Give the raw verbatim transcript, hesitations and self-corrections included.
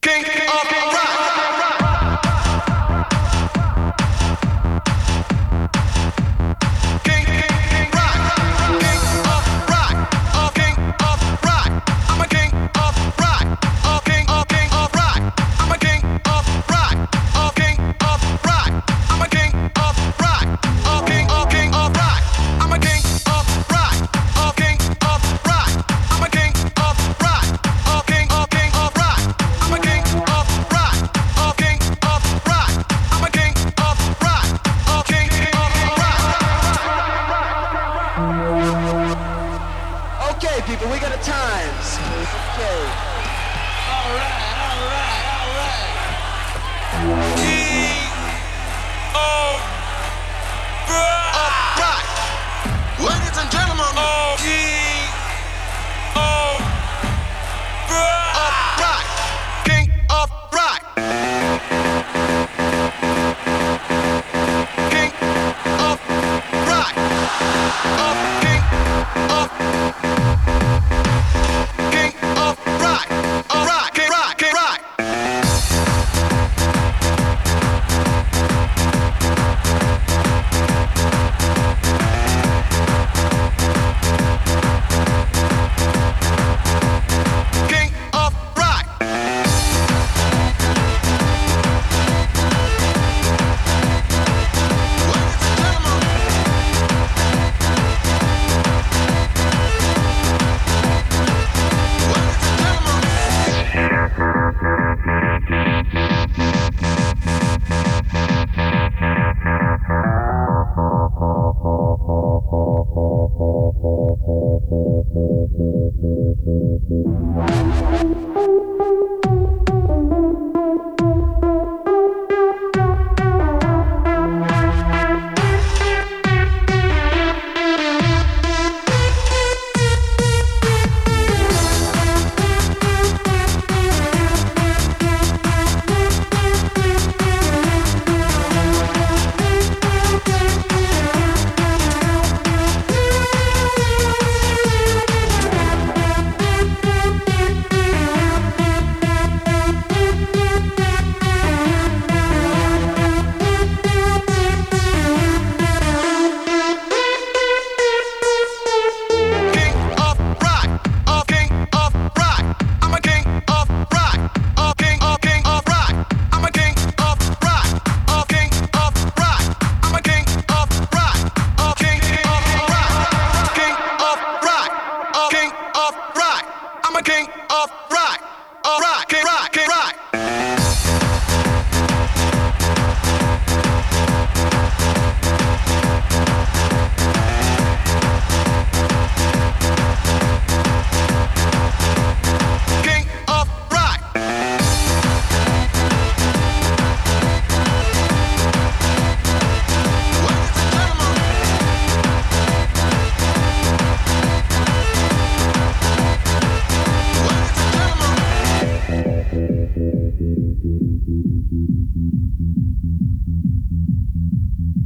King of people, we got a times. Okay. All right, all right, all right. King of Rock. Rock. Ladies and gentlemen. Oh, King of Rock. Rock. King of Rock. King of Rock. Of King of King of Rock, all right, King Rock, King Rock. King of Rock. Ladies and gentlemen.